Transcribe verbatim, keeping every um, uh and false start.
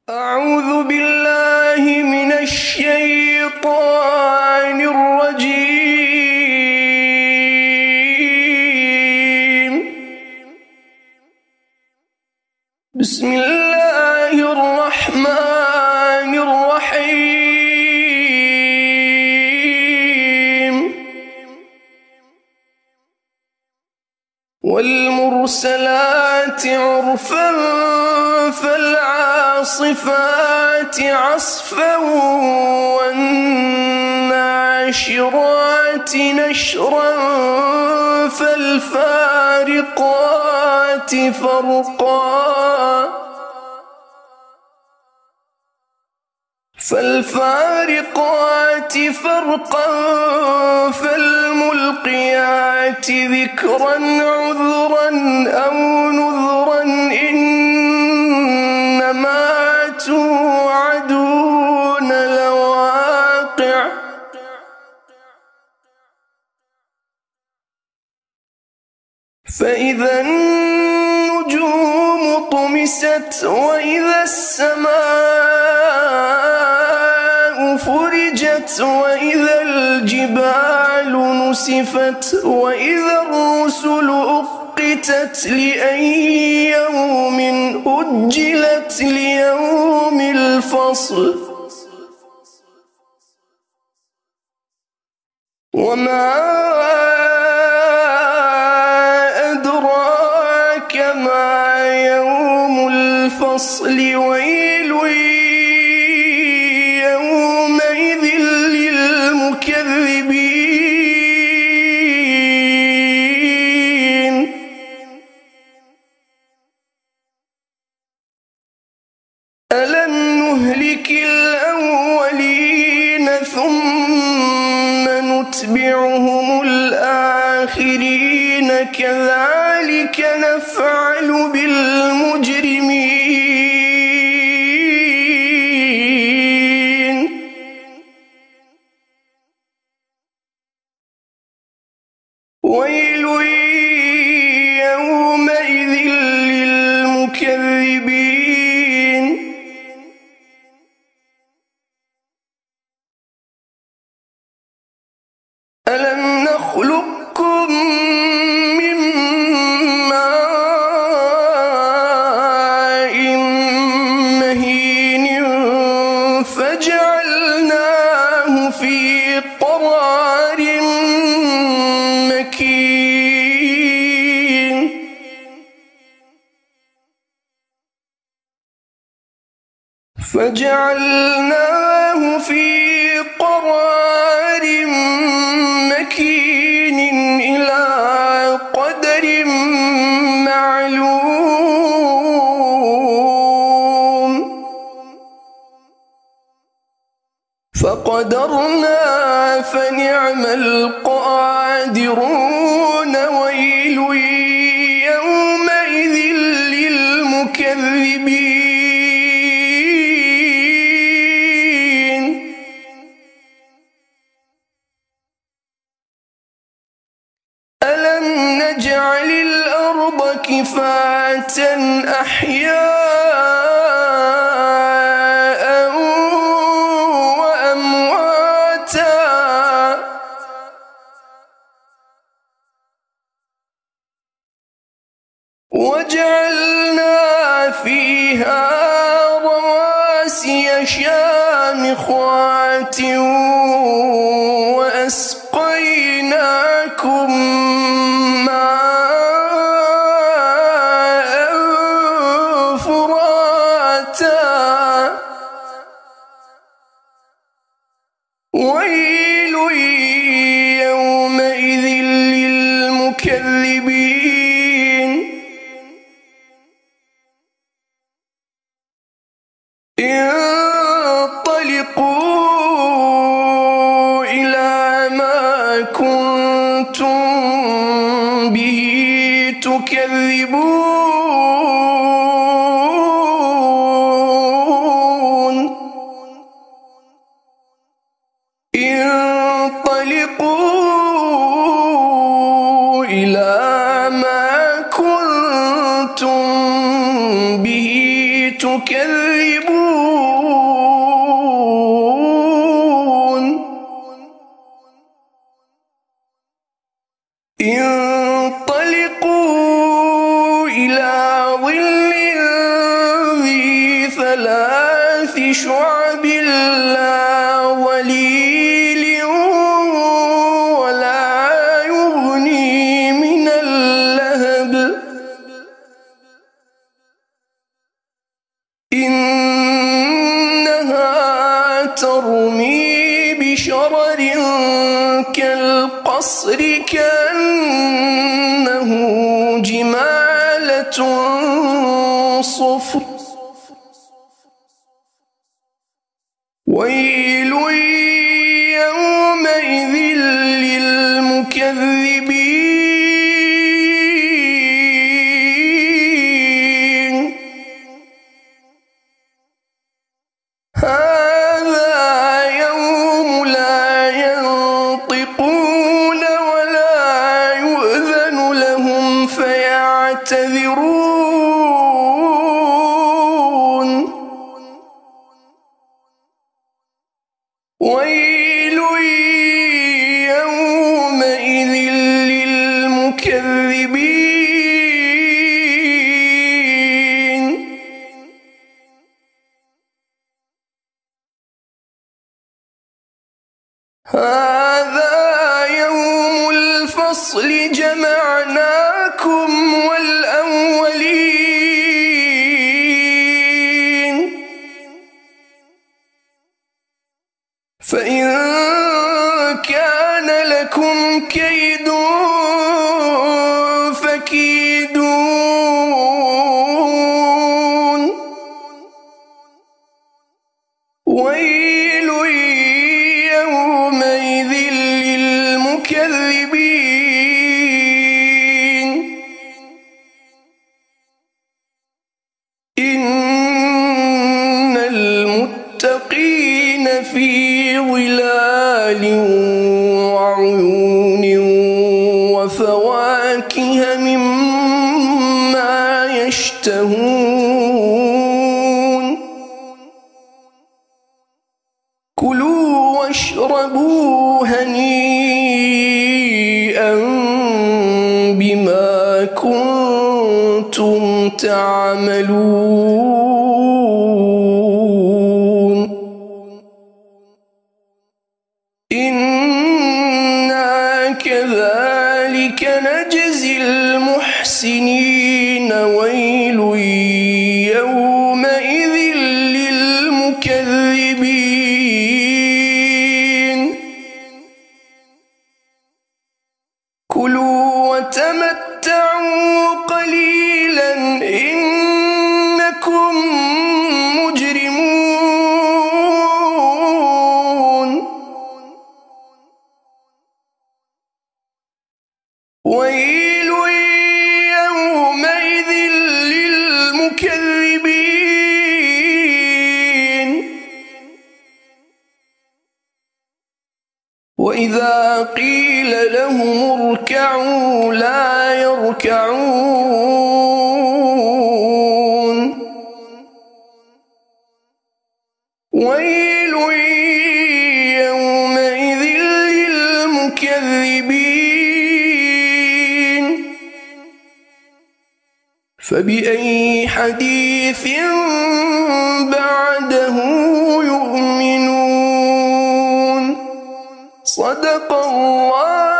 أعوذ بالله من الشيطان الرجيم. بسم الله الرحمن الرحيم. والمرسلات عرفا فالعاصفات عصفا والناشرات نشرا فالفارقات فرقا فالفارقات فرقا فالملقيات ذكرا عذرا أو نذرا إنما توعدون لواقع. فإذا النجوم طمست وإذا السماء فرجت وإذا الجبال نسفت وإذا الرسل أقتت لأي يوم أجلت ليوم الفصل. وما أدراك ما يوم الفصل ويل يومئذ للمكذبين. ألم نهلك الأولين ثم نتبعهم الآخرين كذلك نفعل بالمجرمين. ويل يومئذ للمكذبين. ألم نخلقكم من ماء مهين فجعلناه في قرار مكين. فجعلناه في قرار مكين إلى قدر معلوم. فقدرنا فنعم القادرون. ويل يومئذ للمكذبين. ألم نجعل الأرض كفاة أحياء وأمواتا وجعلنا فيها رواسي شامخات وأسقيناكم ماء فراتا. ويل يومئذ للمكذبين. انطلقوا إلى ما كنتم به تكذبون. انطلقوا إلى ما كنتم به تكذبون. تكذبون انطلقوا إلى ظل ذي ثلاث شعب لا ظليل ولا يغني من اللهب إنها ترمي بشرر كالقصر كأنه جمالة صفر ويل يومئذ للمكذبين هذا يوم لا ينطقون ولا يؤذن لهم فيعتذرون ويل يومئذ للمكذبين هذا يوم الفصل جمعناكم والأولين فإن كان لكم كيد فكيدون ويل يومئذ للمكذبين إن المتقين في ظلال وعيون وفواكه مما يشتهون كلوا واشربوا هنيئا بما كنتم تعملون إنا كذلك نجزي المحسنين ويل يومئذ للمكذبين كلوا وتمتعوا قليلا إنكم مجرمون ويل يومئذ للمكذبين وإذا قيل لهم اركعوا لا يركعون ويل يومئذ للمكذبين فبأي حديث بعده يؤمنون صدق الله